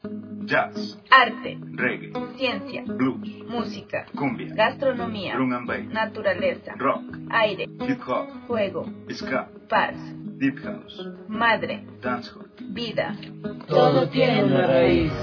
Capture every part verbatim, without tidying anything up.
jazz, arte, reggae, ciencia, blues, música, cumbia, gastronomía, drum and bass, naturaleza, rock, aire, hip hop, fuego, ska, paz, deep house, madre, dancehall, vida. Todo tiene una raíz.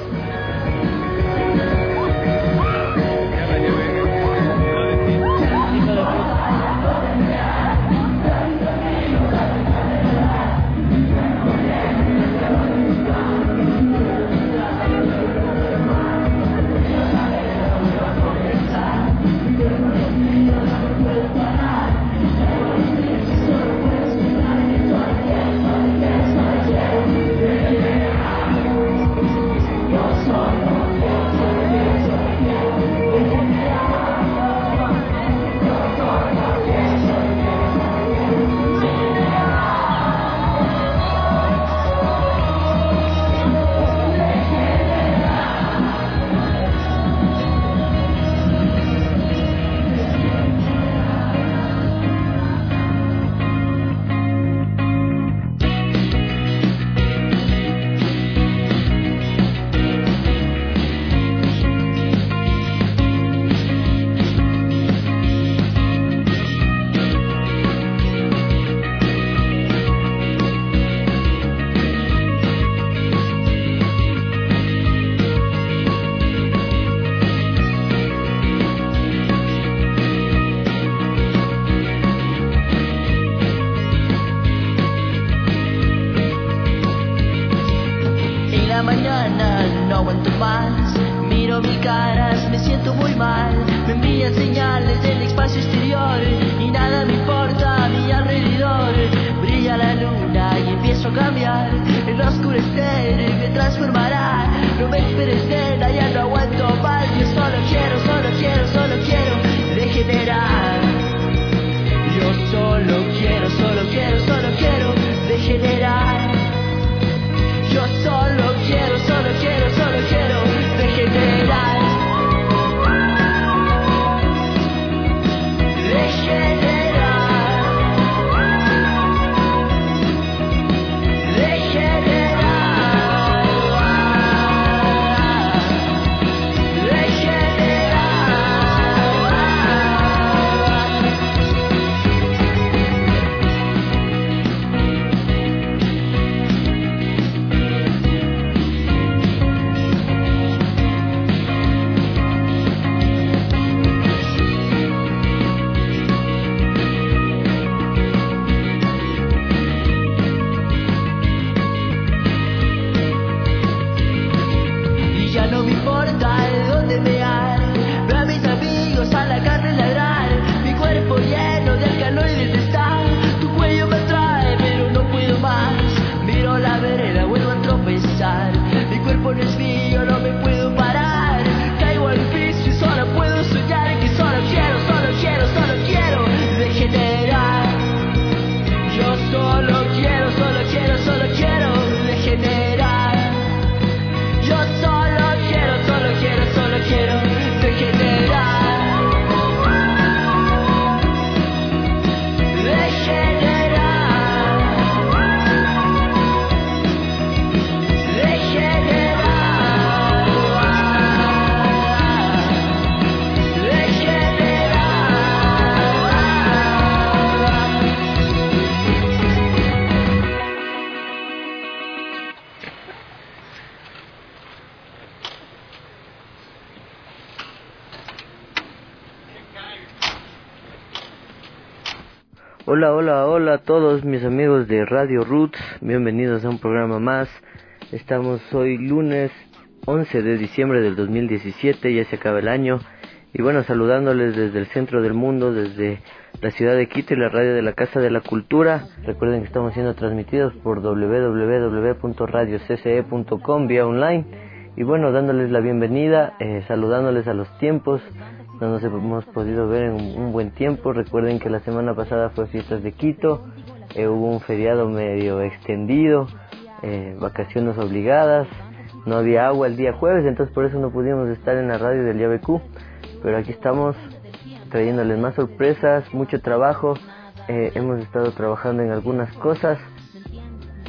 Hola, hola, hola a todos mis amigos de Radio Roots, bienvenidos a un programa más. Estamos hoy lunes once de diciembre del dos mil diecisiete, ya se acaba el año. Y bueno, saludándoles desde el centro del mundo, desde la ciudad de Quito y la radio de la Casa de la Cultura. Recuerden que estamos siendo transmitidos por doble u doble u doble u punto radio c c e punto com vía online. Y bueno, dándoles la bienvenida, eh, saludándoles a los tiempos. No nos hemos podido ver en un, un buen tiempo. Recuerden que la semana pasada fue fiestas de Quito, eh, hubo un feriado medio extendido, eh, vacaciones obligadas, no había agua el día jueves, entonces por eso no pudimos estar en la radio del I A B Q, pero aquí estamos trayéndoles más sorpresas, mucho trabajo, eh, hemos estado trabajando en algunas cosas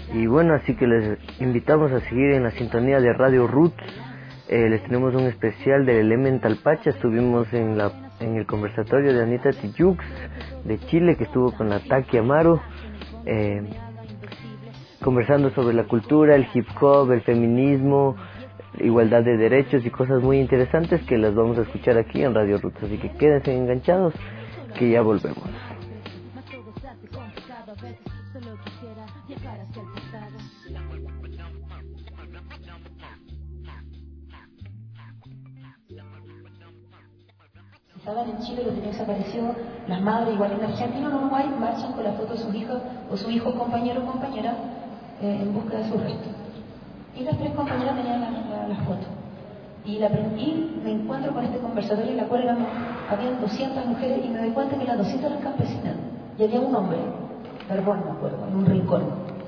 Y bueno, así que les invitamos a seguir en la sintonía de Radio Roots. Eh, les tenemos un especial del Elemental Pacha. Estuvimos en la en el conversatorio de Anita Tijoux de Chile, que estuvo con la Taki Amaru, eh, conversando sobre la cultura, el hip hop, el feminismo, igualdad de derechos y cosas muy interesantes que las vamos a escuchar aquí en Radio Roots. Así que quédense enganchados, que ya volvemos. Saben, en Chile lo que desapareció, las madres, igual en Argentina o en Uruguay, marchan con la foto de sus hijas o su hijo, compañero o compañera, eh, en busca de su resto. Y las tres compañeras tenían las la, la fotos. Y, la, y me encuentro con este conversatorio en la cual éramos, habían doscientas mujeres y me doy cuenta que las doscientas eran campesinas. Y había un hombre, Verbón, me acuerdo, en un rincón.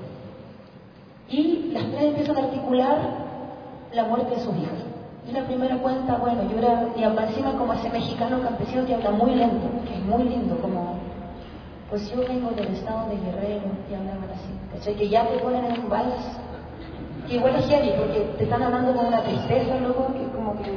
Y las tres empiezan a articular la muerte de sus hijas. Y la primera cuenta, bueno, yo era, y encima como ese mexicano campesino que habla muy lento, que es muy lindo, como, pues yo vengo del estado de Guerrero, y hablaban así, ¿cachai? Que ya te ponen en un vals, que igual es heavy, porque te están hablando con una tristeza, luego, que como que,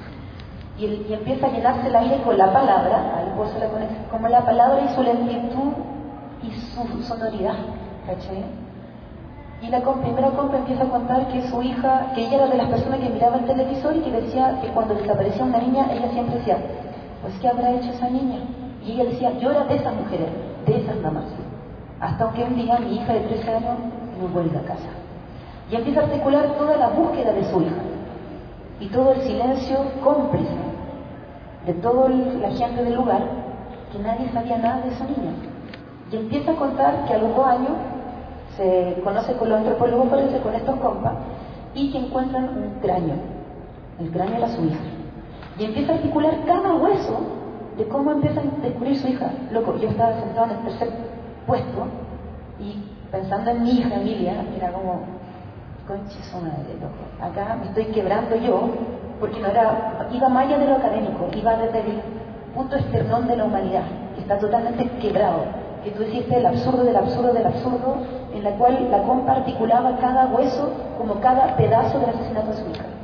y, el, y empieza a llenarse el aire con la palabra, al pozo la conexión, como la palabra y su lentitud y su sonoridad, ¿cachai? Y la primera compa empieza a contar que su hija, que ella era de las personas que miraba el televisor y que decía que cuando desaparecía una niña, ella siempre decía, pues ¿qué habrá hecho esa niña? Y ella decía, yo era de esas mujeres, de esas mamás. Hasta que un día mi hija de trece años no vuelve a casa. Y empieza a articular toda la búsqueda de su hija. Y todo el silencio cómplice de toda la gente del lugar, que nadie sabía nada de esa niña. Y empieza a contar que a los dos años se conoce con los antropólogos forenses, con estos compas, y que encuentran un cráneo. El cráneo era su hija. Y empieza a articular cada hueso de cómo empieza a descubrir su hija. Loco, yo estaba sentado en el tercer puesto y pensando en mi hija Emilia, era como, conche su madre, loco. Acá me estoy quebrando yo, porque no era, iba más allá de lo académico, iba desde el punto esternón de la humanidad, que está totalmente quebrado. Que tú hiciste el absurdo del absurdo del absurdo, en la cual la compa articulaba cada hueso como cada pedazo del asesinato de su hija.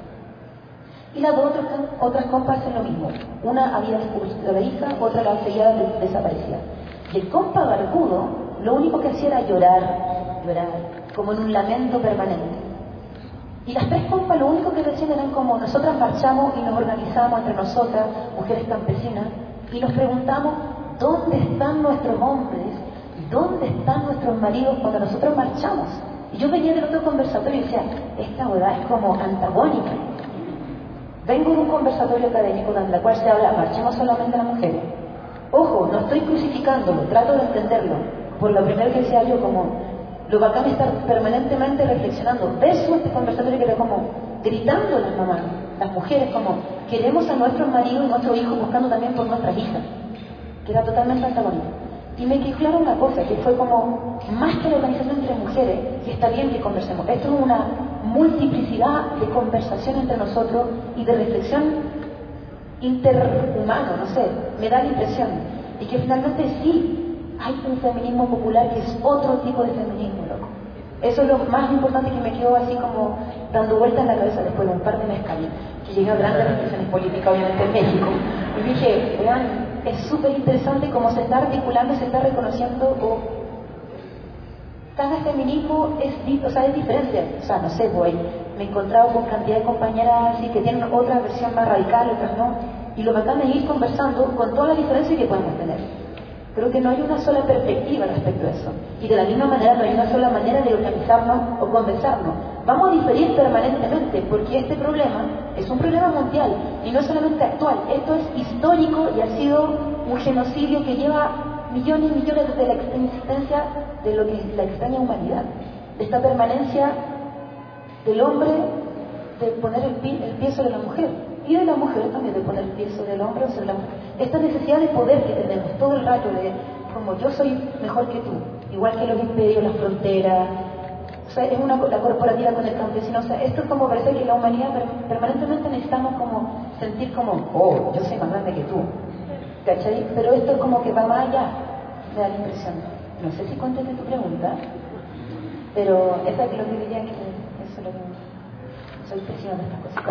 Y las dos otras, otras compas hacen lo mismo. Una había descubierto a la hija, otra la seguía de, desaparecida. Y el compa barbudo, lo único que hacía era llorar, llorar, como en un lamento permanente. Y las tres compas lo único que decían eran como, nosotras marchamos y nos organizamos entre nosotras, mujeres campesinas, y nos preguntamos, ¿dónde están nuestros hombres? ¿Dónde están nuestros maridos cuando nosotros marchamos? Y yo venía del otro conversatorio y decía, esta verdad es como antagónica. Vengo de un conversatorio académico en el cual se habla, marchemos solamente las mujeres. Ojo, no estoy crucificándolo, trato de entenderlo. Por lo primero que decía yo, como, lo bacán es estar permanentemente reflexionando. Versus este conversatorio que era como, gritando las mamás, las mujeres, como, queremos a nuestros maridos y nuestros hijos buscando también por nuestras hijas. Que era totalmente antagónico. Y me quedó claro una cosa, que fue como, más que la organización entre mujeres, que está bien que conversemos, esto es una multiplicidad de conversación entre nosotros y de reflexión interhumana, no sé, me da la impresión, y que finalmente sí, hay un feminismo popular que es otro tipo de feminismo, loco. Eso es lo más importante que me quedó así como dando vueltas en la cabeza después de un par de mezcales, que llegué a grandes reflexiones políticas, obviamente en México, y dije, vean, es súper interesante cómo se está articulando, se está reconociendo, o cada feminismo es, o sea, es diferente. O sea, no sé, voy, me he encontrado con cantidad de compañeras así que tienen otra versión más radical, otras no, y lo bacán es ir conversando con todas las diferencias que podemos tener. Creo que no hay una sola perspectiva respecto a eso, y de la misma manera no hay una sola manera de organizarnos o conversarnos. Vamos a diferir permanentemente, porque este problema es un problema mundial, y no solamente actual, esto es histórico y ha sido un genocidio que lleva millones y millones desde la existencia de lo que es la extraña humanidad, de esta permanencia del hombre de poner el pie, el pie sobre la mujer, y de la mujer también de poner el pie sobre el hombre o sobre la mujer. Esta necesidad de poder que tenemos todo el rato, de como yo soy mejor que tú, igual que los imperios, las fronteras. O sea, es una, la corporativa con el campesino. O sea, esto es como parece que la humanidad permanentemente necesitamos como sentir como, oh, yo soy más grande que tú, ¿cachai? Pero esto es como que va más allá, me da la impresión. No sé si contesté tu pregunta. Pero eso es lo que diría que eso es lo que soy presión de estas cosas.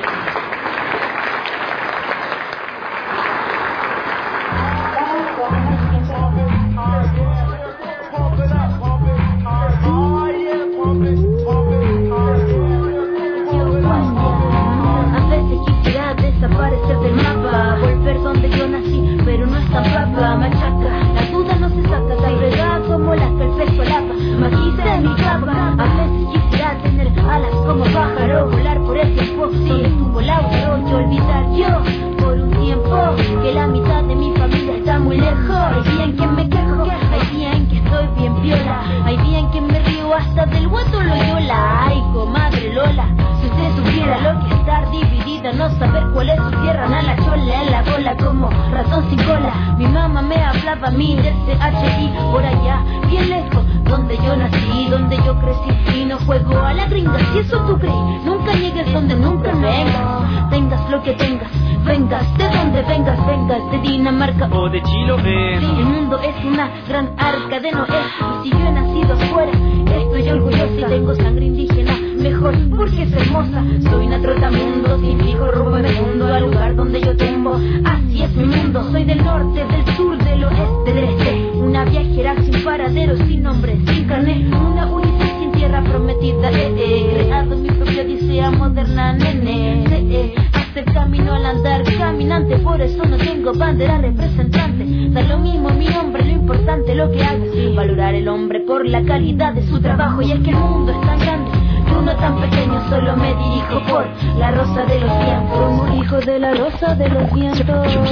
A veces quisiera desaparecer del mapa, volver donde yo nací, pero no es tan papa, machaca, la duda no se saca, tan regada como las que el peso lapa, maquisa en mi capa. A veces quisiera tener alas como pájaro, volar por el tiempo donde estuvo Lautaro, y olvidar yo por un tiempo que la mitad de mi familia está muy lejos. Hay días en que me quejo, hay días en que estoy bien viola, hay días en que me río hasta del guato Loyola. Ay, comadre Lola, si usted supiera lo que es estar dividida, no saber cuál es su tierra, a la chola en la bola como ratón sin cola. Mi mamá me hablaba a mí del C H I por allá, bien lejos, donde yo nací, donde yo crecí, y no juego a la gringa, si eso tú crees. Nunca llegues donde nunca vengas, tengas lo que tengas, vengas de donde vengas, vengas de Dinamarca o de Chiloé. Sí, el mundo es una gran arca de Noé, y si yo he nacido afuera, estoy orgullosa y tengo sangre indígena, mejor porque es hermosa. Soy una trotamundo, sin fijo rumbo en el mundo, al lugar donde yo tengo, así es mi mundo. Soy del norte, del sur, del oeste, del este, una viajera sin paradero, sin nombre, sin carnet, una Ulises sin tierra prometida, eh, eh, creado mi propia odisea moderna, nene, eh, eh, hacer camino al andar, caminante, por eso no tengo bandera representante. Da lo mismo mi nombre, lo importante lo que haga, valorar el hombre por la calidad de su trabajo. Y es que el mundo es tan grande y uno tan pequeño, solo me dirijo por la rosa de los vientos, como hijo de la rosa de los vientos.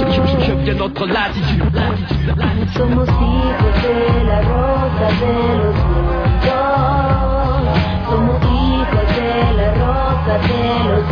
Somos hijos de la rosa de los vientos, somos hijos de la rosa de los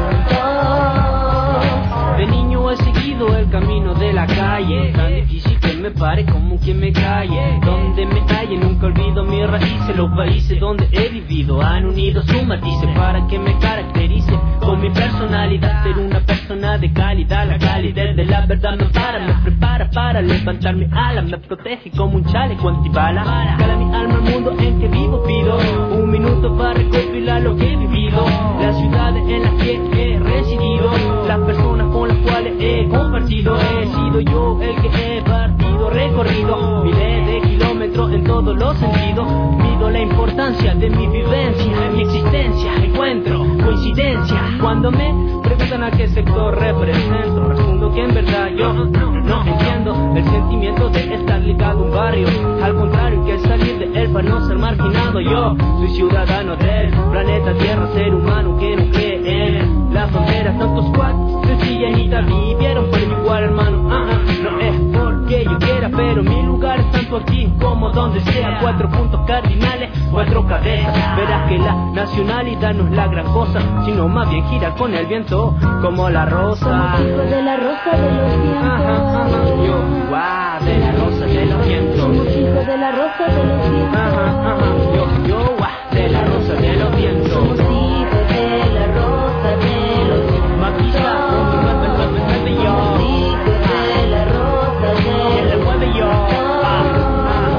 vientos. De niño he seguido el camino de la calle, tan difícil que me pare como quien me calle. Donde me halle nunca olvido mis raíces, los países donde he vivido han unido su matices para que me caracterice con mi personalidad, ser una persona de calidad. La calidez de la verdad me para, me prepara para levantar mi ala, me protege como un chaleco antibala. Cala mi alma al mundo en que vivo, pido un minuto para recopilar lo que he vivido, las ciudades en las que he residido, las personas con las cuales he compartido. He sido yo el que he partido, recorrido miles de kilómetros en todos los sentidos. Mido la importancia de mi vivencia, de mi existencia, encuentro coincidencia. Cuando me preguntan a qué sector represento, respondo que en verdad yo no entiendo el sentimiento de estar ligado a un barrio, al contrario que salir de él para no ser marginado. Yo soy ciudadano del planeta Tierra, ser humano que no cree en las fronteras. Tantos cuatro sencillanitas vivieron por igual, hermano. uh -huh. No es porque yo quiera, pero mi lugar es tanto aquí como donde sea. Cuatro puntos cardinales, cuatro cabezas. Verás que la nacionalidad no es la gran cosa, sino más bien gira con el viento como la rosa. Somos hijos de la rosa de los vientos. Ajá, ajá. Yo, wow, de la rosa de los vientos. Somos hijos de la rosa de los vientos. Ajá, ajá. Yo, yo, wow, de la rosa de los vientos. Somos hijos de la rosa de los vientos. Maquilla, mueve, mueve, mueve yo. Somos hijos de la rosa de los vientos. Le mueve yo. Ah, ah.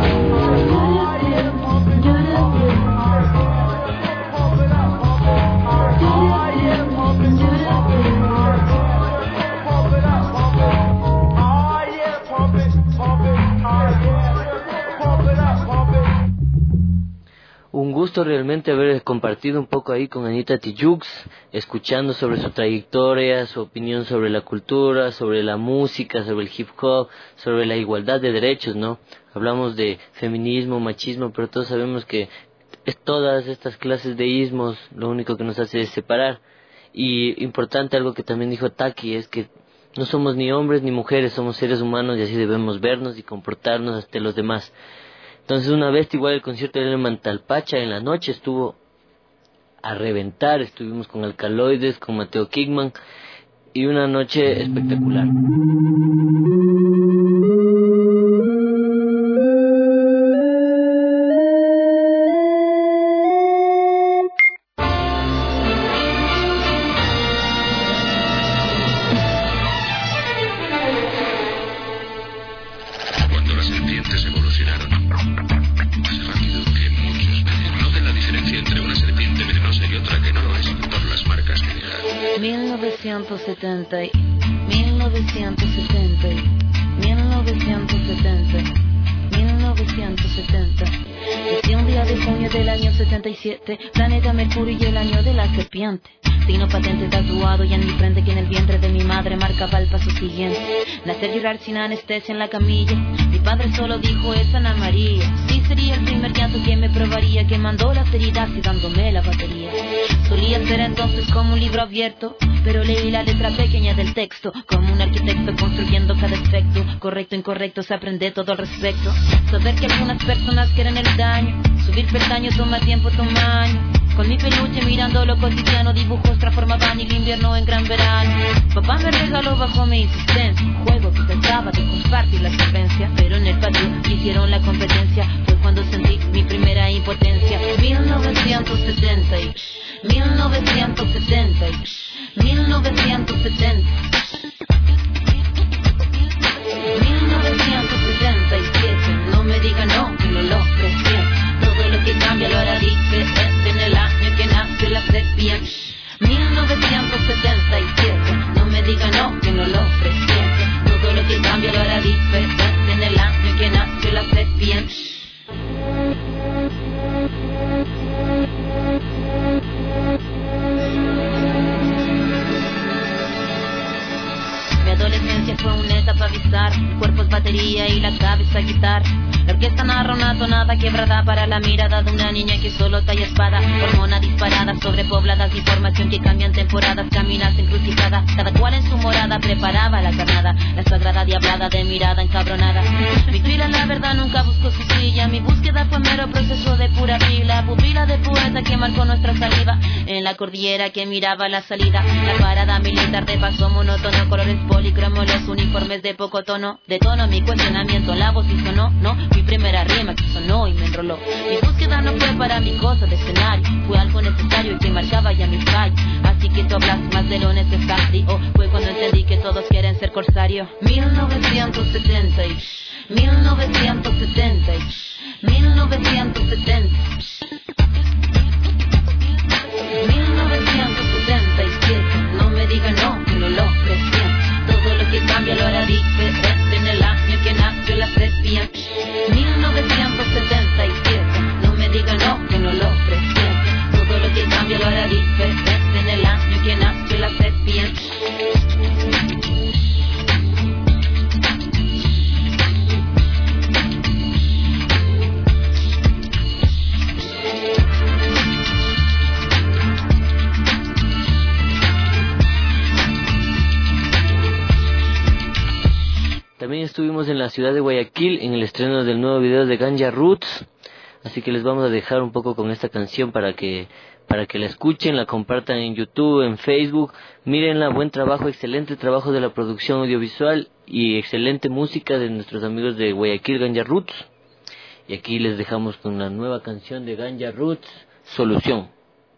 Un gusto realmente haber compartido un poco ahí con Anita Tijoux, escuchando sobre su trayectoria, su opinión sobre la cultura, sobre la música, sobre el hip hop, sobre la igualdad de derechos, ¿no? Hablamos de feminismo, machismo, pero todos sabemos que es todas estas clases de ismos lo único que nos hace es separar. Y importante algo que también dijo Taki es que no somos ni hombres ni mujeres, somos seres humanos y así debemos vernos y comportarnos ante los demás. Entonces una vez igual el concierto de Mantalpacha en la noche estuvo a reventar, estuvimos con Alcaloides, con Mateo Kingman y una noche espectacular. Cuando las serpientes evolucionaron más rápido que muchos, no mil novecientos setenta, mil novecientos setenta, mil novecientos setenta, mil novecientos setenta. Nació un día de junio del año setenta y siete, planeta Mercurio y el año de la serpiente. Signo patente tatuado y en mi frente que en el vientre de mi madre marcaba el paso siguiente. Nacer y llorar sin anestesia en la camilla. Mi padre solo dijo es Ana María. Sí sería el primer llanto que me probaría, que mandó las heridas y dándome la batería. Solía ser entonces como un libro abierto, pero leí la letra pequeña del texto, como un arquitecto construyendo cada efecto. Correcto, incorrecto, se aprende todo al respecto. Saber que algunas personas quieren el daño, subir peldaño toma tiempo, toma años. Con mi peluche mirando lo cotidiano, dibujos transformaban el invierno en gran verano. Papá me regaló bajo mi insistencia un juego que trataba de compartir la solvencia, pero en el patio hicieron la competencia. Fue cuando sentí mi primera impotencia. mil novecientos setenta, mil novecientos setenta, mil novecientos setenta, mil novecientos setenta y siete. No me digan no, que no lo presiento. Todo lo que cambia lo hará diferente en el año que nace la serpiente. mil novecientos setenta y siete. No me digan no, que no lo presiente. Todo lo que cambia lo hará diferente en el año que nace la serpiente. Mi adolescencia fue una etapa bizarra. El cuerpo es batería y la cabeza guitarra. La orquesta narra una tonada quebrada para la mirada de una niña que solo talla espada. Hormona disparada, sobrepobladas, información que cambian temporadas, caminas encrucijada. Cada cual en su morada preparaba la carnada, la sagrada diablada de mirada encabronada. Mi fila la verdad nunca buscó su silla. Mi búsqueda fue mero proceso de pura pila. Pupila de poeta que marcó nuestra saliva en la cordillera que miraba la salida. La parada militar de paso monótono, colores policromos, los uniformes de poco tono. De tono mi cuestionamiento, la voz y sonó, no. Mi primera rima que sonó y me enroló. Mi búsqueda no fue para mi cosa de escenario, fue algo necesario y que marcaba ya mi fallo. Así que tú hablas más de lo necesario. Fue cuando entendí que todos quieren ser corsarios. mil novecientos setenta, mil novecientos setenta, mil novecientos setenta, mil novecientos setenta y siete. No me digan no, que no lo presiento. Todo lo que cambia lo hará diferente en el año que nació la serpiente. mil novecientos setenta y siete. No me digan no, que no lo presiento. Todo lo que cambia lo hará diferente en el año que nació la serpiente. También estuvimos en la ciudad de Guayaquil en el estreno del nuevo video de Ganja Roots, así que les vamos a dejar un poco con esta canción para que para que la escuchen, la compartan en YouTube, en Facebook, mírenla, buen trabajo, excelente trabajo de la producción audiovisual y excelente música de nuestros amigos de Guayaquil, Ganja Roots. Y aquí les dejamos con la nueva canción de Ganja Roots, Solución.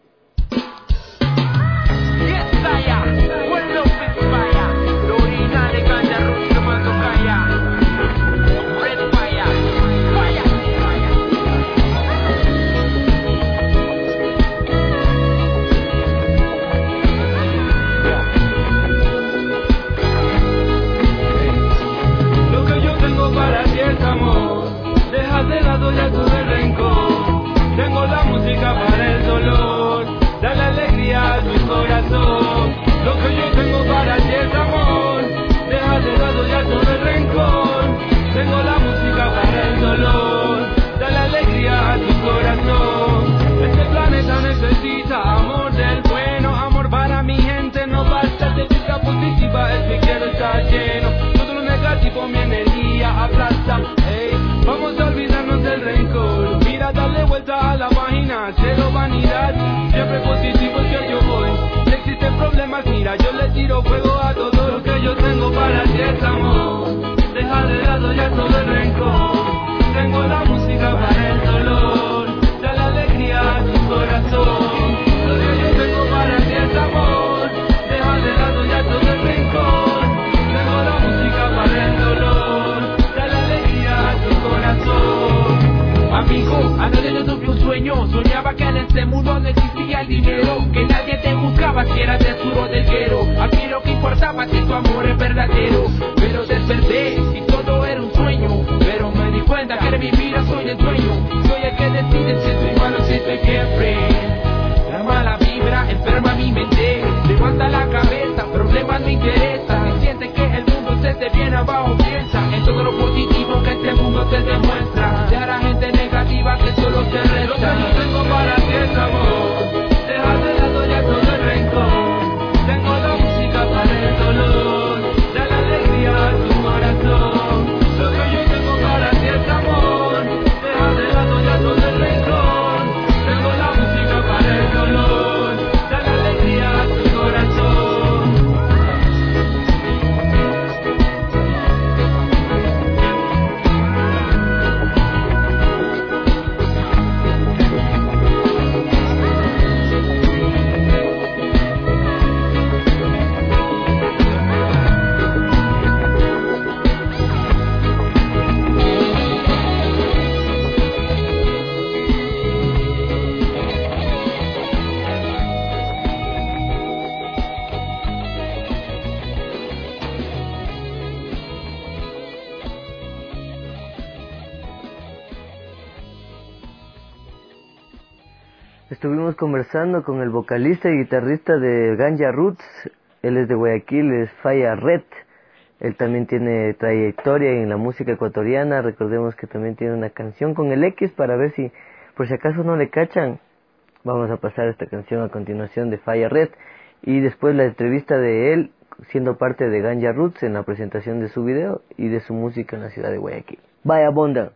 De lado ya tuve rencor. Tengo la música para el dolor, dale alegría a tu corazón. Lo que yo tengo para ti es amor. Deja de lado ya todo el rencor. Tengo la música para el dolor, dale alegría a tu corazón. Este planeta necesita amor del bueno, amor para mi gente. No basta de vista positiva, es que quiero estar lleno. Todo lo negativo mi energía aplasta. Hey, vamos a olvidarnos del rencor. Mira, darle vuelta a la página, cero vanidad. Siempre positivo es que yo voy. Si existen problemas, mira, yo le tiro fuego a todo. Lo que yo tengo para ti es amor. Deja de lado ya todo el rencor. Tengo la música para el dolor, da la alegría a tu corazón. Lo que yo tengo para ti es amor. Deja de lado ya todo el rencor. Tengo la música para el dolor, da la alegría a tu corazón. Amigo, anoche yo tuve un sueño. Soñaba que en este mundo no existía el dinero, que nadie te buscaba si eras de su del guero. Aquí lo que importaba es que tu amor es verdadero. Pero desperté y todo era un sueño. Pero me di cuenta que de mi vida soy el dueño. Soy el que decide si estoy malo, si estoy carefree. La mala vibra enferma mi mente. Levanta la cabeza, problemas me interesan. Si sientes que el mundo se te viene abajo, piensa en todo lo positivo que este mundo te demuestra. De a la gente negativa que solo te resta. Lo que yo tengo para ti es amor. Deja de lado ya todo el rencor. Tengo la música para el dolor. Da la alegría a tu corazón. Lo que yo tengo para ti es amor. Deja de lado ya todo el rencor. Tengo la música para el dolor. Da la alegría a tu corazón. Estuvimos conversando con el vocalista y guitarrista de Ganja Roots. Él es de Guayaquil, es Faya Red. Él también tiene trayectoria en la música ecuatoriana. Recordemos que también tiene una canción con el X, para ver si por si acaso no le cachan. Vamos a pasar esta canción a continuación de Faya Red y después la entrevista de él siendo parte de Ganja Roots en la presentación de su video y de su música en la ciudad de Guayaquil. Vaya bonda.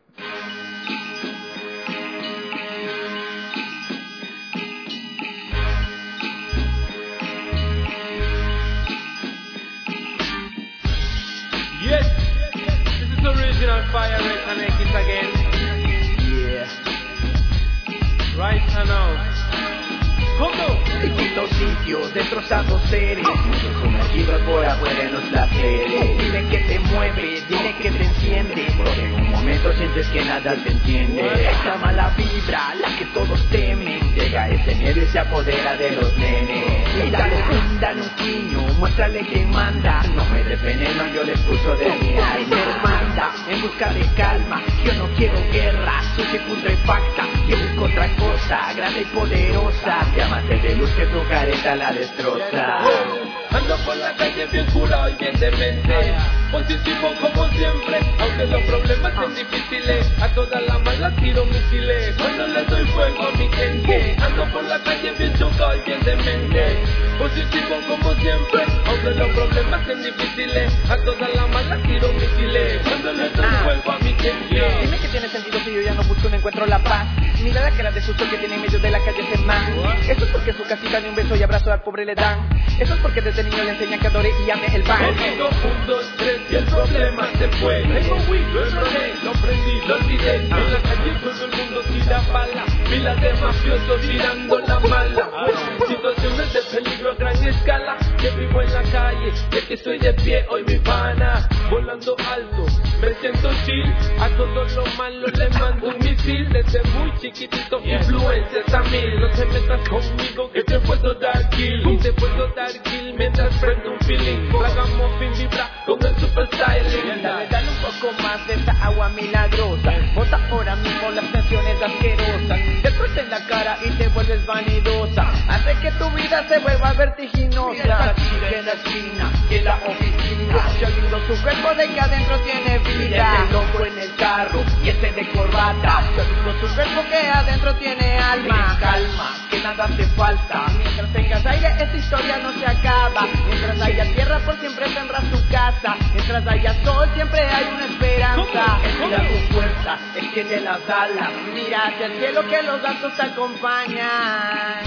Yes, this is original Fire Red and X again. Yeah. Right now. ¿Cómo? Distintos sitios, destrozados seres, sumergidos por afuera en los placeres. Dime que te mueve, dime que te enciende, porque en un momento sientes que nada te entiende. Esa mala vibra, la que todos temen, llega ese miedo y se apodera de los nenes. Y dale un, dale un quiño, muéstrale quién manda. No me dé veneno, yo les puso de mi alma. Manda en busca de calma, yo no quiero guerra, sucia y putrefacta. Yo busco otra cosa, grande y poderosa. Llámate de luz que tu careta la destroza. Ando por la calle bien curado y bien demente, positivo como siempre, aunque los problemas sean difíciles. A todas las malas tiro misiles, cuando le doy fuego a mi gente. Ando por la calle bien chocado y bien demente, positivo como siempre, aunque los problemas sean difíciles. A todas las malas tiro misiles, cuando le doy fuego a mi gente. Dime que tiene sentido si yo ya no busco, no encuentro la paz. Mira la cara de susto que tiene en medio de la calle ese man. Eso es porque su casita ni un beso y abrazo al pobre le dan. Eso es porque desde niño le enseñan que adore y ame el pan. Conmigo un, dos, tres y el problema se fue. Tengo weed, lo enrolé, lo prendí, lo olvidé. En la calle todo el mundo tira bala, filas de mafiosos tirando la mala. Situaciones de peligro a gran escala, que vivo en la calle, de que estoy de pie hoy mi pana. Volando alto, me siento chill, a todos los malos les mando un misil. Desde muy chiquitito, influencias a mí. No te metas conmigo que te puedo dar kill, y te puedo dar kill mientras prendo un feeling. Hagamos fin vibra con el super styling. Dale, dale un poco más de esa agua milagrosa. Bota ahora mismo las tensiones asquerosas. Después en la cara y te vuelves vanidosa. Hace que tu vida se vuelva vertiginosa. Esa chica en la esquina y en la oficina, yo lindo su cuerpo de que adentro tiene vida. Ese loco en el carro y ese de corbata, yo lindo su cuerpo que adentro tiene alma. Calma, que nada te falta. Mientras tengas aire, esta historia no se acaba. Mientras haya tierra, por siempre tendrás tu casa. Mientras haya sol, siempre hay una esperanza. Mira tu fuerza, extiende las alas. Mira hacia el cielo que los astros te acompañan.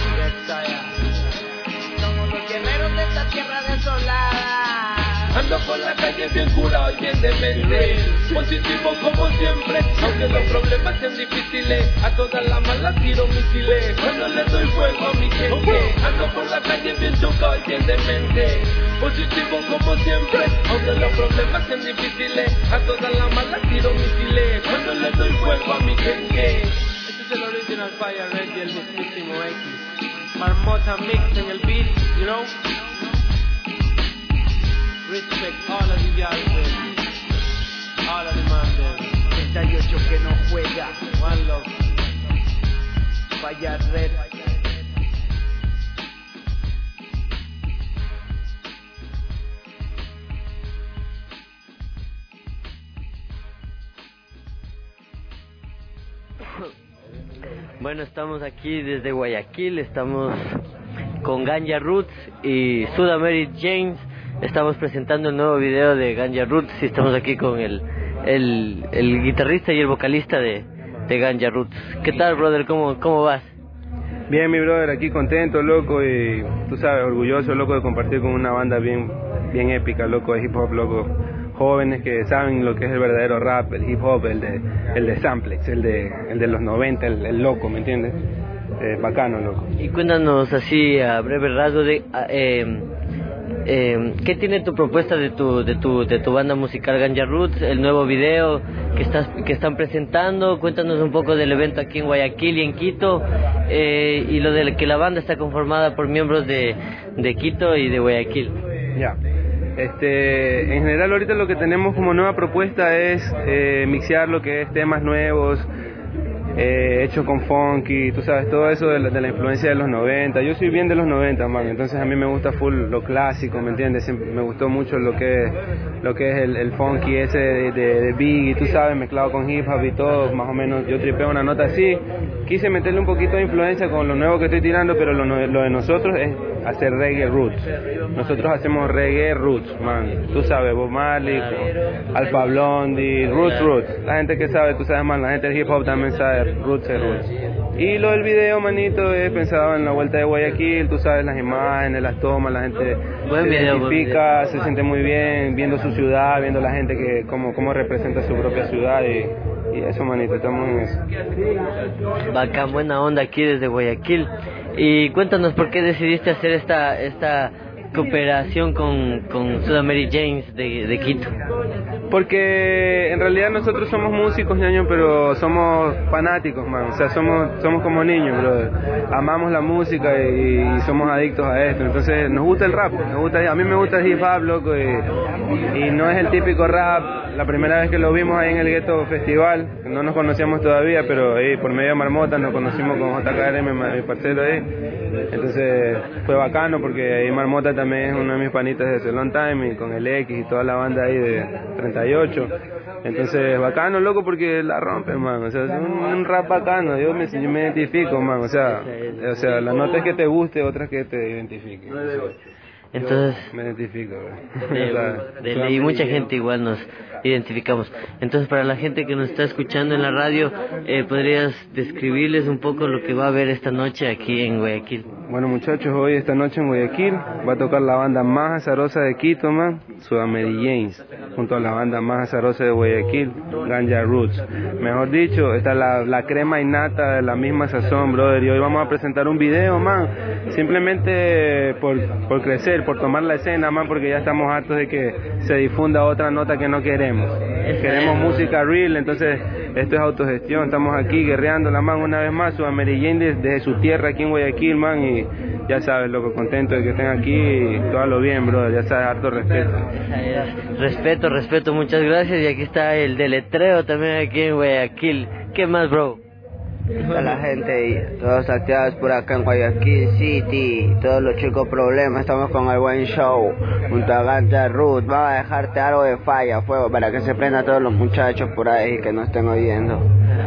Somos los guerreros de esta tierra desolada. Ando por la calle bien curado y bien demente, positivo como siempre, aunque los problemas sean difíciles. A todas las malas tiro misiles, cuando le doy fuego a mi gente. Ando por la calle bien chocado y bien demente, positivo como siempre, aunque los problemas sean difíciles. A todas las malas tiro misiles, cuando le doy fuego a mi gente. Este es el original Fire Red y el mismísimo X. Marmota mix en el beat, you know. respect all of you guys there. All of the man there. treinta y ocho que no juega. One love. Vaya red. Bueno, estamos aquí desde Guayaquil, estamos con Ganja Roots y Sudameric James. Estamos presentando el nuevo video de Ganja Roots y estamos aquí con el, el, el guitarrista y el vocalista de, de Ganja Roots. ¿Qué tal, brother? ¿Cómo, cómo vas? Bien, mi brother, aquí contento, loco, y tú sabes, orgulloso, loco, de compartir con una banda bien, bien épica, loco, de hip hop, loco. Jóvenes que saben lo que es el verdadero rap, el hip hop, el de, el de samples, el de, el de los noventa, el, el loco, ¿me entiendes? Eh, bacano, loco. Y cuéntanos así a breve rasgo de eh, eh, ¿qué tiene tu propuesta de tu, de tu, de tu banda musical Ganja Roots, el nuevo video que estás, que están presentando? Cuéntanos un poco del evento aquí en Guayaquil y en Quito, eh, y lo de que la banda está conformada por miembros de, de Quito y de Guayaquil. Ya. Este, en general ahorita lo que tenemos como nueva propuesta es eh, mixear lo que es temas nuevos, eh, hechos con funky, tú sabes, todo eso de la, de la influencia de los noventa. Yo soy bien de los noventa, man, entonces a mí me gusta full lo clásico, ¿me entiendes? Siempre me gustó mucho lo que, lo que es el, el funky ese de, de, de Biggie, tú sabes, mezclado con hip hop y todo, más o menos yo tripeo una nota así. Quise meterle un poquito de influencia con lo nuevo que estoy tirando, pero lo, lo de nosotros es hacer reggae roots. Nosotros hacemos reggae roots, man. Tú sabes, Bob Marley, Alpha Blondie, roots, roots. La gente que sabe, tú sabes, man, la gente de hip hop también sabe, roots es roots. Y lo del video, manito, he pensado en la vuelta de Guayaquil, tú sabes, las imágenes, las tomas, la gente buen se video, identifica, se siente muy bien viendo su ciudad, viendo la gente que cómo, cómo representa su propia ciudad y, y eso, manito, estamos en eso. Bacán, buena onda aquí desde Guayaquil. Y cuéntanos por qué decidiste hacer esta esta cooperación con, con Sudameric James de, de Quito. Porque en realidad nosotros somos músicos, ñaño, pero somos fanáticos, man. O sea, somos somos como niños, brother. Amamos la música y, y somos adictos a esto. Entonces nos gusta el rap, nos gusta, a mí me gusta el hip hop, loco, y, y no es el típico rap. La primera vez que lo vimos ahí en el Ghetto Festival, no nos conocíamos todavía, pero ahí por medio de Marmota nos conocimos con J K R M, mi parcero ahí. Entonces fue bacano porque ahí Marmota también es uno de mis panitas de hace long time, y con el X y toda la banda ahí de treinta y ocho. Entonces bacano, loco, porque la rompe, man. O sea, es un, un rap bacano, yo me, yo me identifico, man. O sea, o sea, la nota es que te guste, otra es que te identifique. Entonces, yo me identifico, de, o sea, de ley, mucha gente igual nos identificamos. Entonces, para la gente que nos está escuchando en la radio, eh, ¿podrías describirles un poco lo que va a haber esta noche aquí en Guayaquil? Bueno, muchachos, hoy esta noche en Guayaquil va a tocar la banda más azarosa de Quito, man, Sudameric James, junto a la banda más azarosa de Guayaquil, Ganja Roots. Mejor dicho, está la, la crema innata de la misma sazón, brother, y hoy vamos a presentar un video, man, simplemente por, por crecer, por tomar la escena, man, porque ya estamos hartos de que se difunda otra nota que no queremos. Queremos música real, entonces esto es autogestión. Estamos aquí guerreando la man una vez más, Sudameric James desde su tierra aquí en Guayaquil, man, y ya sabes, loco, contento de que estén aquí y todo lo bien, brother, ya sabes, harto respeto. Respeto, respeto, muchas gracias. Y aquí está el deletreo también aquí en Guayaquil. ¿Qué más, bro? Está la gente y todos activados por acá en Guayaquil City, todos los chicos problemas, estamos con el buen show junto a Ganja Roots. Vamos a dejarte algo de falla, fuego, para que se prenda a todos los muchachos por ahí que nos estén oyendo.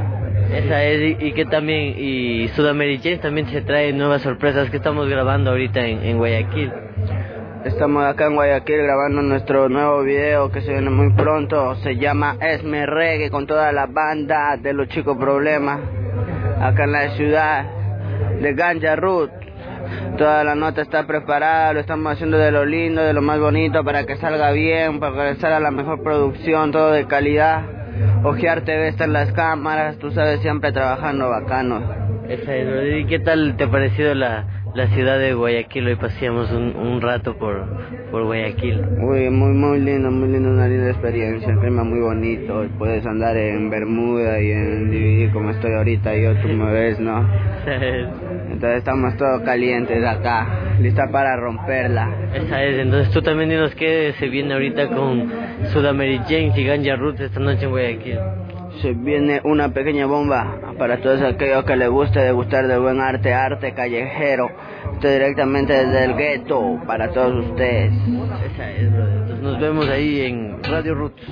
Esa es, y, y que también, y Sudameric James también se trae nuevas sorpresas que estamos grabando ahorita en, en Guayaquil. Estamos acá en Guayaquil grabando nuestro nuevo video que se viene muy pronto, se llama Esme Reggae, con toda la banda de los chicos problemas acá en la ciudad de Ganja Roots. Toda la nota está preparada, lo estamos haciendo de lo lindo, de lo más bonito, para que salga bien, para que salga la mejor producción, todo de calidad. Ojear T V está en las cámaras, tú sabes, siempre trabajando bacano. Esa es, ¿y qué tal te ha parecido la, la ciudad de Guayaquil. Hoy paseamos un, un rato por, por Guayaquil. Uy, muy muy lindo, muy lindo, una linda experiencia, el clima muy bonito, puedes andar en Bermuda y en D V D como estoy ahorita, yo tú me ves, ¿no? Entonces estamos todos calientes acá, lista para romperla. Esa es, entonces tú también dinos qué se viene ahorita con Sudamericains y Ganja Roots esta noche en Guayaquil. Se viene una pequeña bomba para todos aquellos que les guste degustar de buen arte, arte callejero. Estoy directamente desde el gueto para todos ustedes. Esa es, brother. Entonces nos vemos ahí en Radio Roots.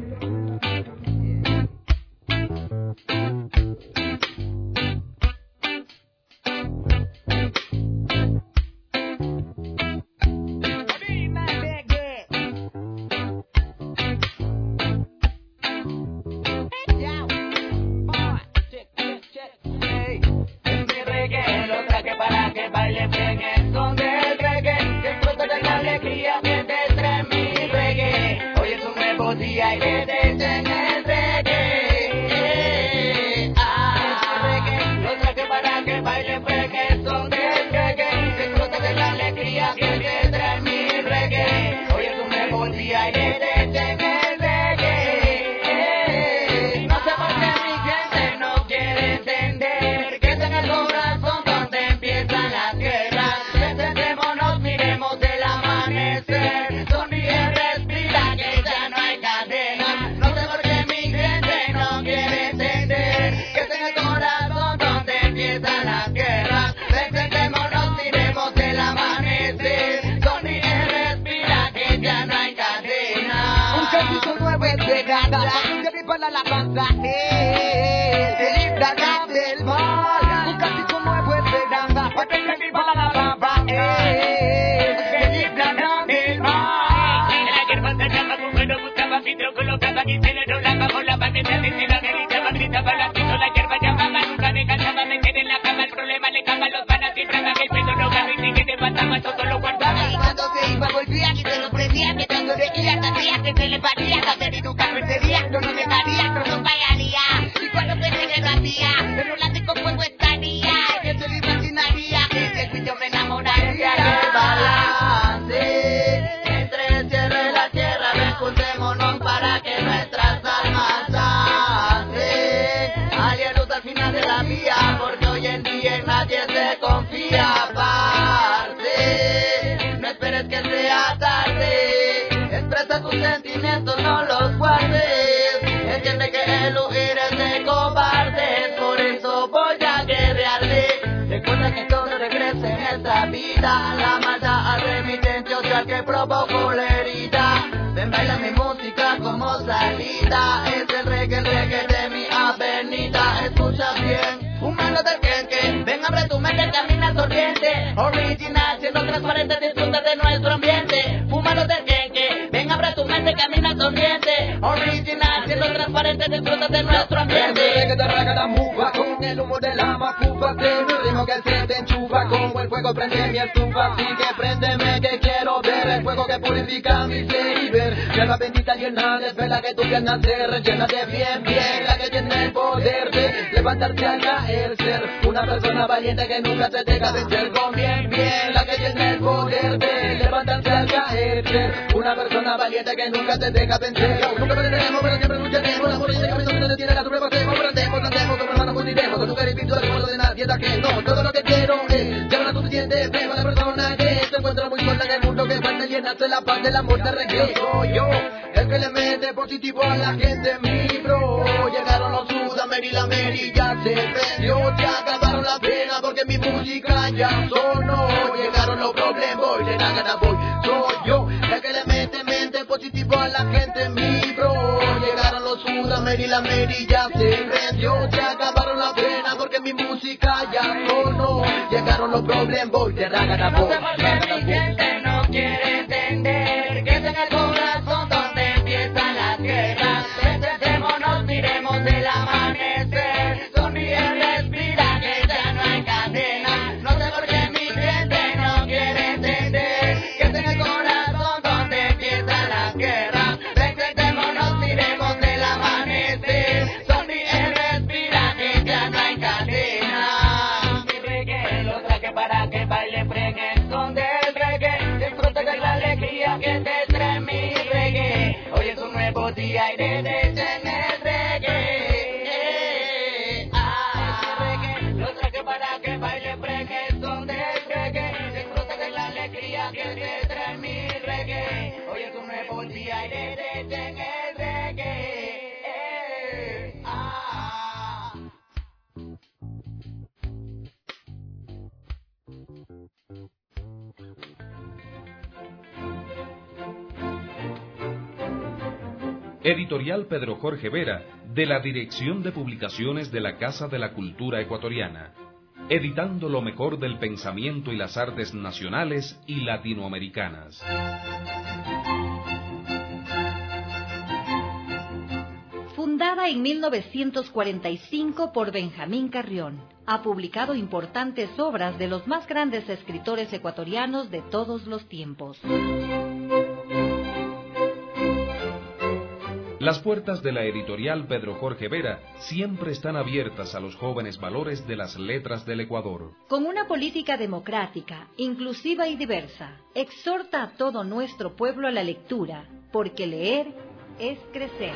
La maldad al remitente, o sea que provoco la herida. Ven, baila mi música como salida. Es el reggae, el reggae de mi avenida. Escucha bien, humano del quenque. Ven, abre tu mente, camina al torriente. Original, siendo transparente, disfruta de nuestro ambiente. Humano del quenque. Ven, abre tu mente, camina al torriente. Original, siendo transparente, disfruta de nuestro ambiente. Que te raga la mufa con el humo de la macufa. Ten un ritmo que se te enchufa. Como el fuego prende mi estufa. Así que préndeme que quiero ver el fuego que purifica mi flavor. Llama bendita llena de fe, la que tu pierna se rellena de bien, bien. La que tiene el poder de levantarse al caer. Ser una persona valiente que nunca se deja vencer con bien, bien. La que tiene el poder de levantarse al caer. Ser una persona valiente que nunca se deja vencer. Nunca perderemos, pero siempre lucharemos. La morilla que camino se tiene la sobrepasemos. Brandemos, andemos, sobre hermanos fundiremos. Con tu caripito de modo de nadie da que no. Todo lo que quiero es llevar a tu suficiente fe con la persona que se encuentra muy sola en el mundo que falta llenarse la paz de la muerte regresa. Soy yo el que le mete positivo a la gente, mi bro. Llegaron los Sudameri, la Meri ya se prendió. Se acabaron la pena porque mi música ya sonó. Llegaron los problemas, voy, de la gana voy. Soy yo el que le mete mente positivo a la gente, mi bro. Llegaron los Sudameri, la Meri ya se prendió. Se acabaron la pena porque mi música ya sonó. Llegaron los problemas, voy, de la gana voy. No sé por qué mi gente no quiere entender que es en el corazón donde empiezan las guerras. Sentémonos, miremos del amanecer. Sonríe, respira, que ya no hay cadena. No sé por qué mi gente no quiere entender que es en el corazón donde empiezan las guerras. Sentémonos, miremos del amanecer. Sonríe, respira, que ya no hay cadena. Mi reggae lo saque para que baile. que te trae mi reggae. Hoy es un nuevo día y de derecha en el reggae. Ah, lo traje para que baile bregue, son del reggae. Disfruta de la alegría que te trae mi reggae. Hoy es un nuevo día y de derecha en el reggae. Ah. Editorial Pedro Jorge Vera, de la Dirección de Publicaciones de la Casa de la Cultura Ecuatoriana, editando lo mejor del pensamiento y las artes nacionales y latinoamericanas. Fundada en mil novecientos cuarenta y cinco por Benjamín Carrión, ha publicado importantes obras de los más grandes escritores ecuatorianos de todos los tiempos. Las puertas de la editorial Pedro Jorge Vera siempre están abiertas a los jóvenes valores de las letras del Ecuador. Con una política democrática, inclusiva y diversa, exhorta a todo nuestro pueblo a la lectura, porque leer es crecer.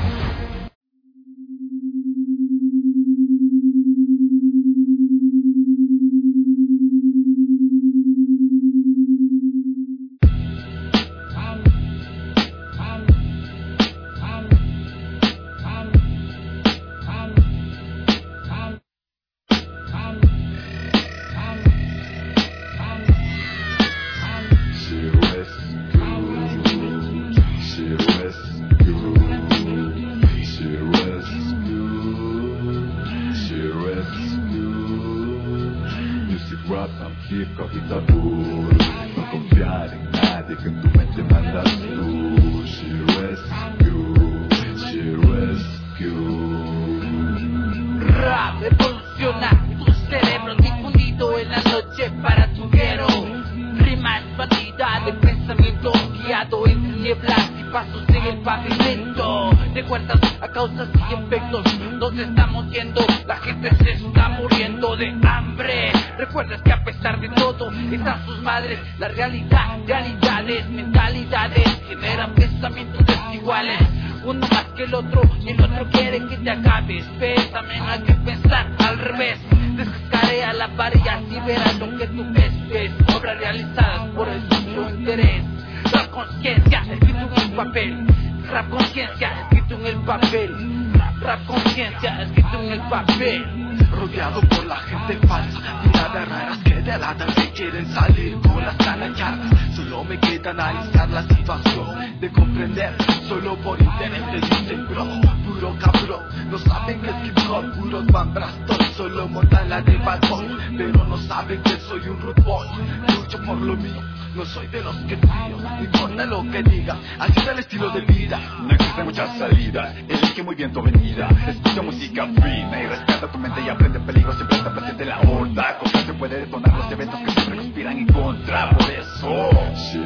La realidad, realidades, mentalidades generan pensamientos desiguales. Uno más que el otro y el otro quiere que te acabes. Pero también hay que pensar al revés. Descarea la pared y así verás lo que tú ves. Ves obras realizadas por el suyo interés. Rap conciencia escrito en el papel. Rap conciencia escrito en el papel. Rap conciencia escrito en el papel. Rodeado por la gente falsa, miradas raras que de la tarde quieren salir con las ganas charlas. Solo me queda analizar la situación, de comprender, solo por interés te dicen bro, puro cabrón. No saben que es hip hop, puros bambrastos, solo montan la de bad boy, pero no saben que soy un rude boy. Lucho por lo mío, no soy de los que fío, no importa lo que diga, así es el estilo de vida. No existe mucha salida, elige muy bien tu venida. Escucha música fina y respeta tu mente y aprende peligro, siempre está presente la horda. Con se puede detonar los eventos que siempre conspiran en contra, por eso She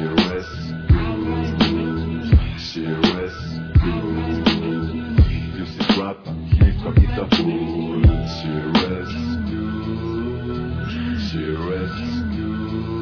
rescue, she rescue. Music rap and hip hop is a fool. She rescue, she rescue.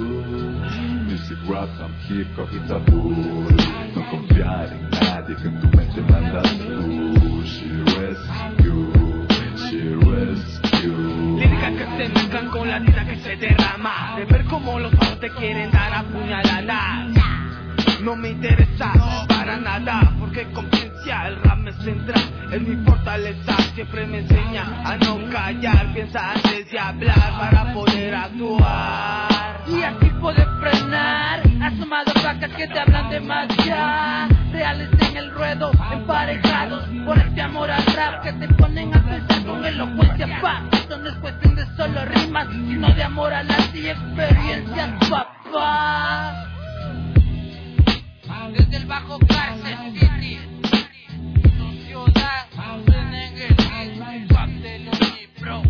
Music rap and hip hop is a fool. No confiar en nadie que en tu mente mandas tú. She rescue, she rescue. Lírica que se mezclan con la tinta que se derrama. De ver cómo los malos te quieren dar a puñaladas. No me interesa para nada, porque conciencia el rap me centra. Es mi fortaleza, siempre me enseña a no callar. Piensa antes de hablar para poder actuar. Y así poder frenar a su placas que te hablan de magia. Reales en el ruedo, emparejados por este amor al rap que te ponen a pensar con elocuencia, pa. Esto no es cuestión de solo rimas, sino de amor a las y experiencias, papá. Desde el bajo cárcel, City, sociedad, en el rap del Unipro.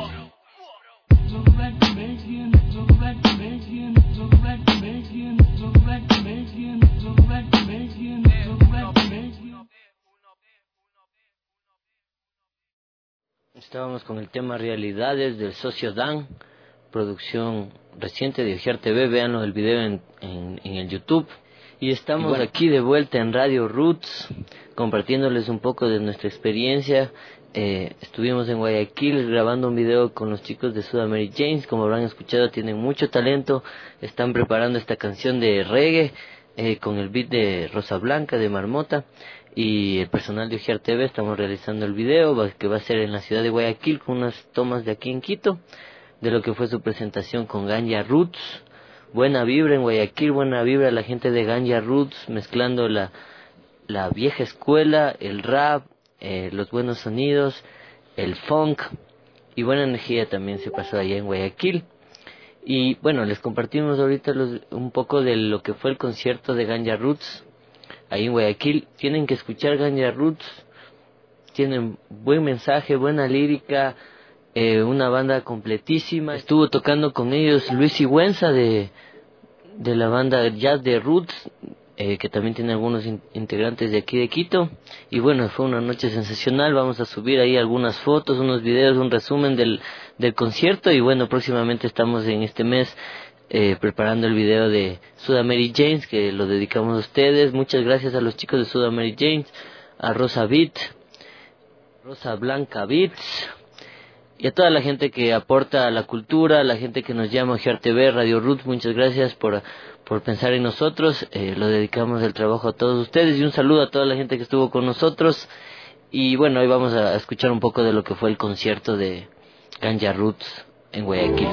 Estábamos con el tema Realidades del Socio Dan, producción reciente de Ojear T V. Véanlo el video en, en, en el YouTube. Y estamos y bueno, aquí de vuelta en Radio Roots, compartiéndoles un poco de nuestra experiencia. Eh, estuvimos en Guayaquil grabando un video con los chicos de Sudameric James. Como habrán escuchado, tienen mucho talento. Están preparando esta canción de reggae eh, con el beat de Rosa Blanca de Marmota. Y el personal de Ojear T V estamos realizando el video que va a ser en la ciudad de Guayaquil, con unas tomas de aquí en Quito, de lo que fue su presentación con Ganja Roots. Buena vibra en Guayaquil, buena vibra la gente de Ganja Roots, mezclando la, la vieja escuela, el rap, eh, los buenos sonidos, el funk, y buena energía también se pasó allá en Guayaquil. Y bueno, les compartimos ahorita los, un poco de lo que fue el concierto de Ganja Roots ahí en Guayaquil. Tienen que escuchar Ganja Roots, tienen buen mensaje, buena lírica, eh, una banda completísima. Estuvo tocando con ellos Luis Sigüenza de, de la banda Jazz de Roots, eh, que también tiene algunos in- integrantes de aquí de Quito. Y bueno, fue una noche sensacional. Vamos a subir ahí algunas fotos, unos videos, un resumen del, del concierto. Y bueno, próximamente estamos en este mes Eh, preparando el video de Sudameric James, que lo dedicamos a ustedes. Muchas gracias a los chicos de Sudameric James, a Rosa Beat, Rosa Blanca Beats, y a toda la gente que aporta a la cultura, a la gente que nos llama a Ojear T V, Radio Roots. Muchas gracias por, por pensar en nosotros. Eh, lo dedicamos el trabajo a todos ustedes, y un saludo a toda la gente que estuvo con nosotros. Y bueno, hoy vamos a escuchar un poco de lo que fue el concierto de Ganja Roots en Guayaquil.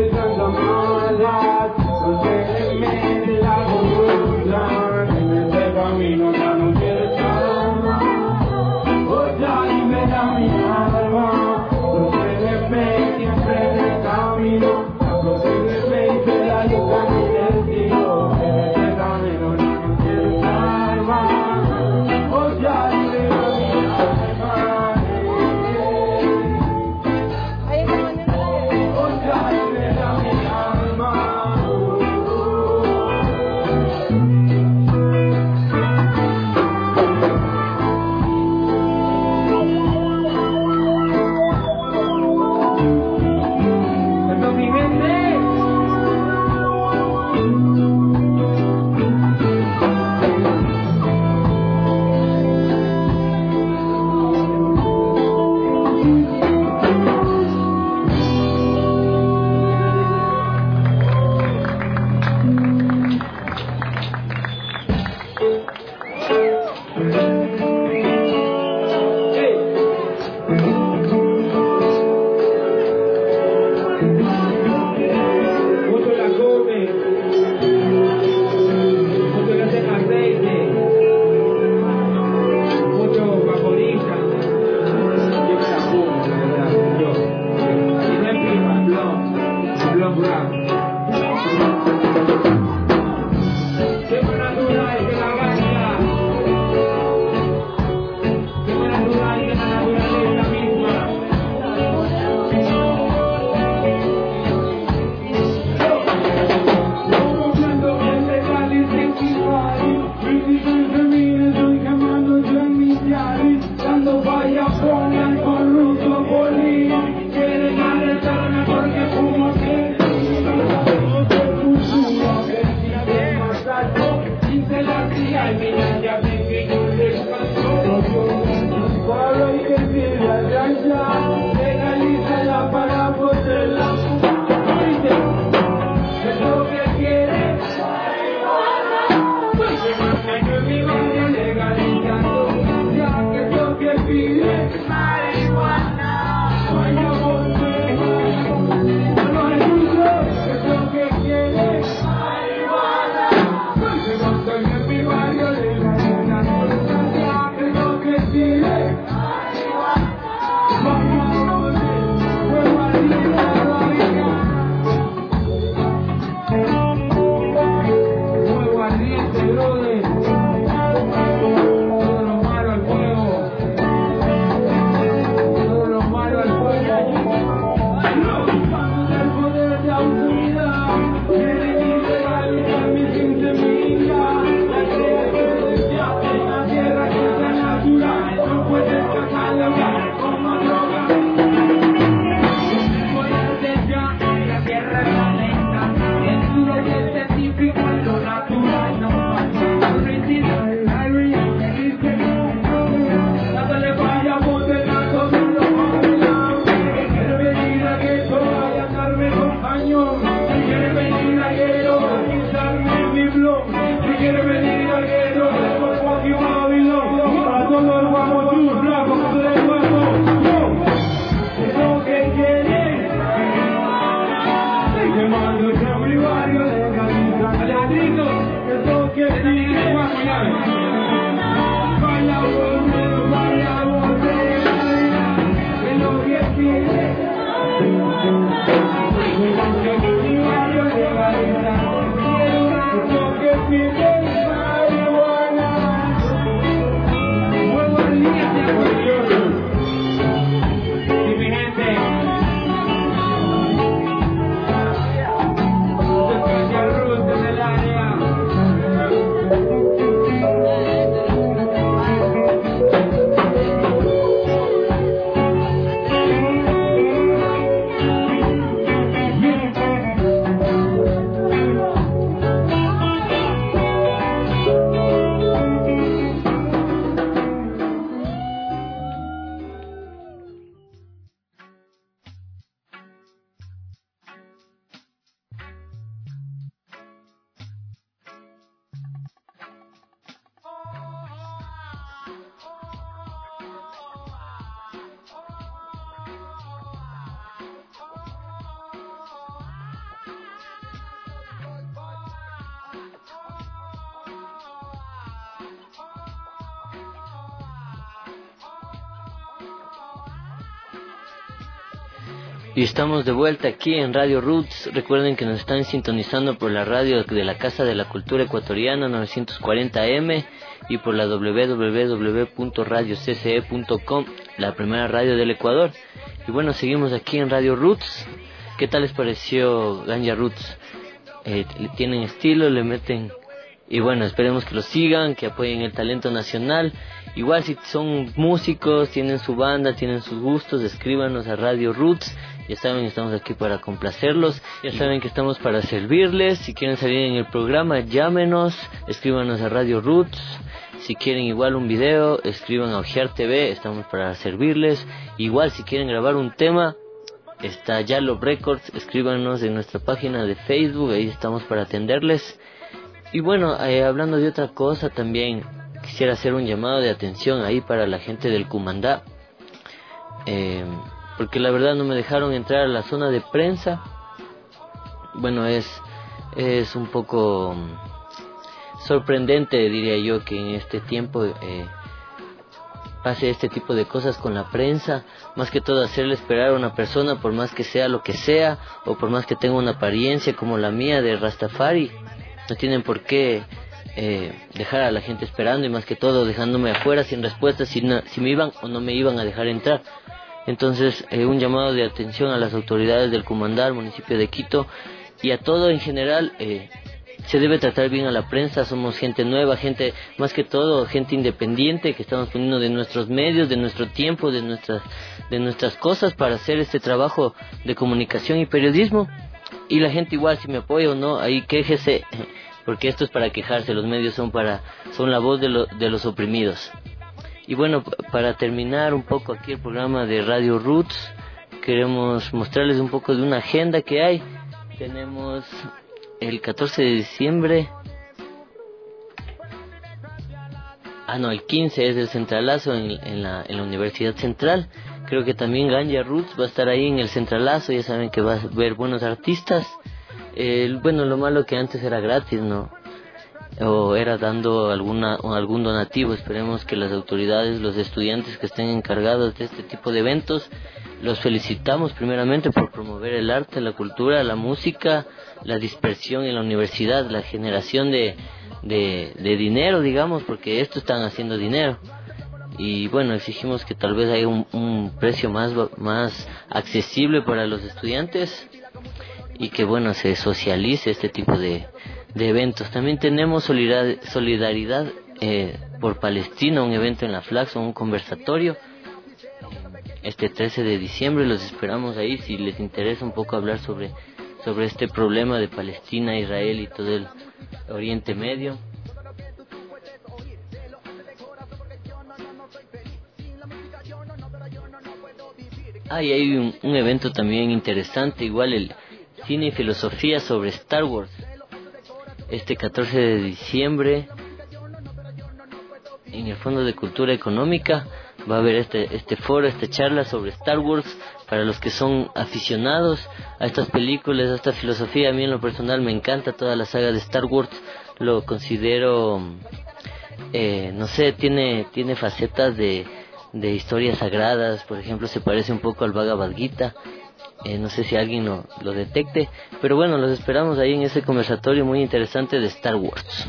Baby, Y estamos de vuelta aquí en Radio Roots. Recuerden que nos están sintonizando por la radio de la Casa de la Cultura Ecuatoriana novecientos cuarenta A M y por la doble u doble u doble u punto radio c c e punto com, la primera radio del Ecuador. Y bueno, seguimos aquí en Radio Roots. ¿Qué tal les pareció Ganja Roots? Eh, ¿Tienen estilo? ¿Le meten? Y bueno, esperemos que lo sigan, que apoyen el talento nacional. Igual si son músicos, tienen su banda, tienen sus gustos, escríbanos a Radio Roots. Ya saben, estamos aquí para complacerlos. Ya saben que estamos para servirles. Si quieren salir en el programa, llámenos, escríbanos a Radio Roots. Si quieren igual un video, escriban a Ojear T V, estamos para servirles. Igual si quieren grabar un tema, está Yalo Records, escríbanos en nuestra página de Facebook, ahí estamos para atenderles. y bueno, eh, hablando de otra cosa también, quisiera hacer un llamado de atención ahí para la gente del Cumandá, eh, porque la verdad no me dejaron entrar a la zona de prensa. Bueno, es, es un poco sorprendente, diría yo, que en este tiempo eh, pase este tipo de cosas con la prensa, más que todo hacerle esperar a una persona, por más que sea lo que sea, o por más que tenga una apariencia como la mía de Rastafari. No tienen por qué eh, dejar a la gente esperando, y más que todo dejándome afuera sin respuesta si, no, si me iban o no me iban a dejar entrar. Entonces, eh, un llamado de atención a las autoridades del Cumandá, al municipio de Quito, y a todo en general. eh, se debe tratar bien a la prensa. Somos gente nueva, gente, más que todo, gente independiente, que estamos poniendo de nuestros medios, de nuestro tiempo, de nuestras, de nuestras cosas para hacer este trabajo de comunicación y periodismo. Y la gente igual, si me apoya o no, ahí quéjese, porque esto es para quejarse. Los medios son para, son la voz de, lo, de los oprimidos. Y bueno, para terminar un poco aquí el programa de Radio Roots, queremos mostrarles un poco de una agenda que hay. Tenemos el catorce de diciembre, ah no, el quince es el Centralazo en, en, la, en la Universidad Central. Creo que también Ganja Roots va a estar ahí en el Centralazo. Ya saben que va a haber buenos artistas. Eh, bueno, lo malo que antes era gratis, ¿no? O era dando alguna o algún donativo. Esperemos que las autoridades, los estudiantes que estén encargados de este tipo de eventos, los felicitamos primeramente por promover el arte, la cultura, la música, la dispersión en la universidad, la generación de, de, de dinero, digamos, porque esto están haciendo dinero. Y bueno, exigimos que tal vez haya un, un precio más, más accesible para los estudiantes, y que bueno, se socialice este tipo de, de eventos. También tenemos solidaridad, solidaridad eh, por Palestina, un evento en la Flaxo, un conversatorio. Este trece de diciembre los esperamos ahí, si les interesa un poco hablar sobre, sobre este problema de Palestina, Israel y todo el Oriente Medio. Ah, y hay un, un evento también interesante, igual el Cine y Filosofía sobre Star Wars. Este catorce de diciembre, en el Fondo de Cultura Económica, va a haber este, este foro, esta charla sobre Star Wars, para los que son aficionados a estas películas, a esta filosofía. A mí en lo personal me encanta toda la saga de Star Wars, lo considero, eh, no sé, tiene, tiene facetas de, de historias sagradas. Por ejemplo, se parece un poco al Bhagavad Gita. Eh, no sé si alguien lo, lo detecte, pero bueno, los esperamos ahí en ese conversatorio muy interesante de Star Wars.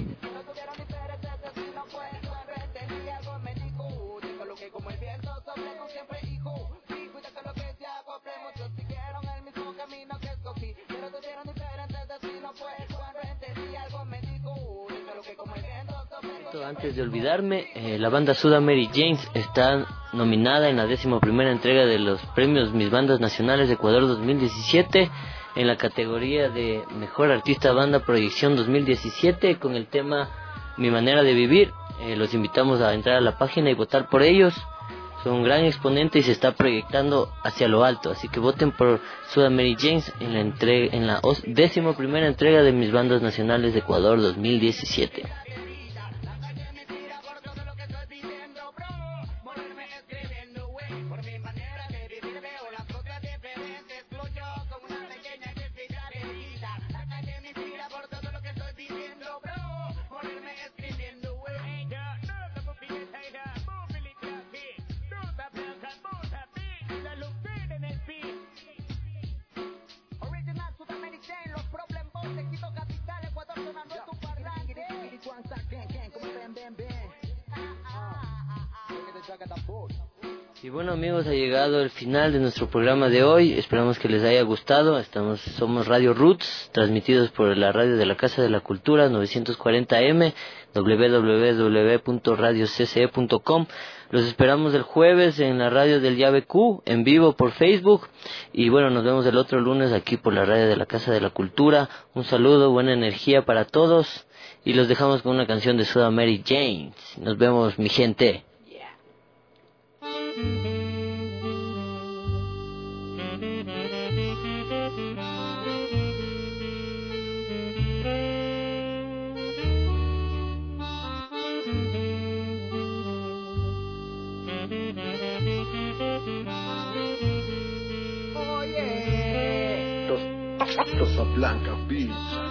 Antes de olvidarme, eh, la banda Suda Mary James está nominada en la décima primera entrega de los premios Mis Bandas Nacionales de Ecuador dos mil diecisiete en la categoría de Mejor Artista Banda Proyección dos mil diecisiete con el tema Mi Manera de Vivir. Eh, los invitamos a entrar a la página y votar por ellos. Son un gran exponente y se está proyectando hacia lo alto, así que voten por Suda Mary James en la, entrega, en la décima primera entrega de Mis Bandas Nacionales de Ecuador dos mil diecisiete. Y bueno, amigos, ha llegado el final de nuestro programa de hoy. Esperamos que les haya gustado. Estamos, somos Radio Roots, transmitidos por la radio de la Casa de la Cultura, novecientos cuarenta eme, doble u doble u doble u punto radio c c e punto com. Los esperamos el jueves en la radio del Llave Q, en vivo por Facebook. Y bueno, nos vemos el otro lunes aquí por la radio de la Casa de la Cultura. Un saludo, buena energía para todos. Y los dejamos con una canción de Suda Mary James. Nos vemos, mi gente. Rosa Blanca Beats.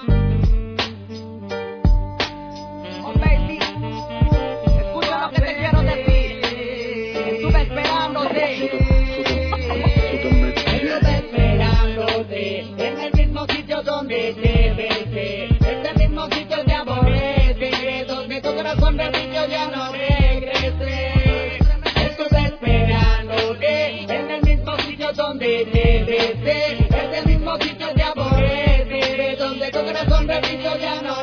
Oh baby, escucha lo que te quiero decir. Estuve esperándote. Estuve esperándote en el mismo sitio donde te besé. Este mismo sitio te aborrece, donde tu corazón repitió ya no regrese. Estuve esperándote en el mismo sitio donde te besé. Este mismo sitio te aborrece, donde tu corazón repitió ya no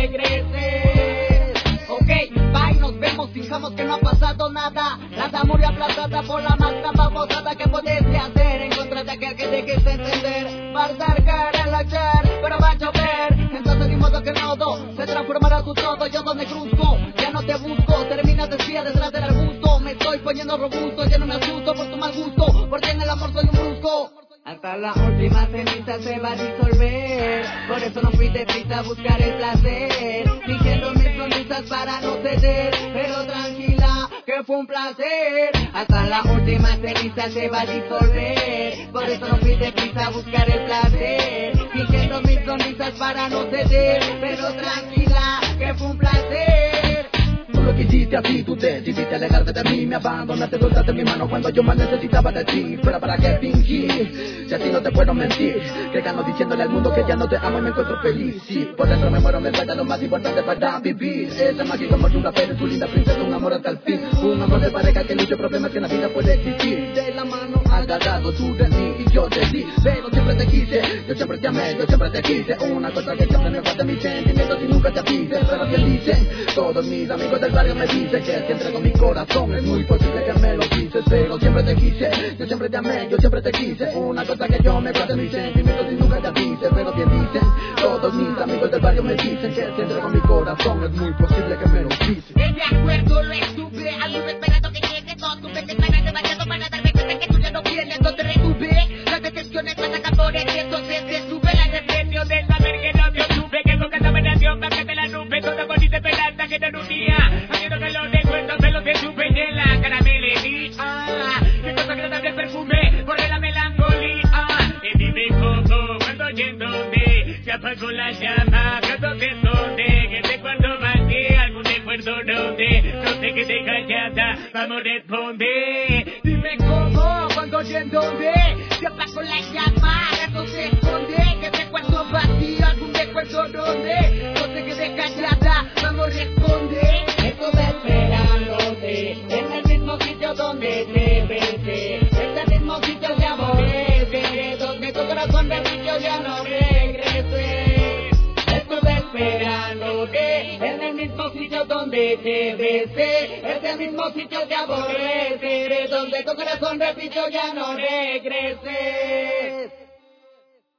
regrese. Ok, bye, nos vemos, fijamos que no ha pasado nada. Nada murió aplazada por la magna babosada que pudiste hacer en contra de aquel que dejes entender. Va a cargar el ayer, pero va a llover. Entonces ni modo que el nodo se transformará tu todo. Yo donde cruzco, ya no te busco. Terminas de espía detrás del arbusto. Me estoy poniendo robusto, ya no me asusto por tu mal gusto, porque en el amor soy un brusco. Hasta la última ceniza se va a disolver. Por eso no fui de prisa a buscar el placer, fingiendo mis sonrisas para no ceder. Pero tranquila, que fue un placer. Hasta la última ceniza se va a disolver. Por eso no fui de prisa a buscar el placer, fingiendo mis sonrisas para no ceder. Pero tranquila, que fue un placer. Tú lo quisiste así, tú decidiste alejarte de mí. Me abandonaste, soltaste mi mano cuando yo más necesitaba de ti. Pero para qué fingir, si así no te puedo mentir, que gano diciéndole al mundo que ya no te amo y me encuentro feliz. Sí, por dentro me muero, me falta lo más importante para vivir. Esa mágica hermosura, pero su linda princesa, un amor hasta el fin. Un amor de pareja que lucha problemas que en la vida puede existir. De la mano agarrado tú de mí y yo de ti. Pero siempre te quise, yo siempre te amé, yo siempre te quise. Una cosa que siempre me falta mis sentimientos y nunca te avise. Pero que dicen todos mis amigos del barrio, me dicen que si entrego mi corazón es muy posible que me lo quises. Pero siempre te quise, yo siempre te amé, yo siempre te quise. Una cosa que yo me falta mis sentimientos y nunca te avise. Pero bien dicen todos mis amigos del barrio, me dicen que si entrego mi corazón es muy posible que me lo quises. De acuerdo, lo estuve, algo esperando que llegue. No tuve que esperar demasiado para darme cuenta que tú ya no tienes. No te retuve, las decepciones me sacan por el viento. Entonces estuve la depresión de saber que no te obtuve, que con cada veneración bájate la nube, toda bonita esperanza que te nutría. Haciendo que los recuerdos de los que tuve y en la cara me le di. Ah, qué cosa agradable perfume, borré la melancolía. Y dime cómo, cuando y en dónde se apagó la llama, cuando te esconde, que recuerdo más que algún recuerdo donde no sé qué te callada, vamos a responder. Dime cómo, cuando y en dónde se apagó la llama, cuando se esconde, que recuerdo vacío, algún recuerdo donde no sé qué te callada, vamos a responder. Estuve esperándote en el mismo sitio donde te besé, este mismo sitio te aborrece, donde tu corazón repitió ya no regrese. Estuve esperándote en el mismo sitio donde te besé, este mismo sitio te aborrece, donde tu corazón repitió ya no regrese.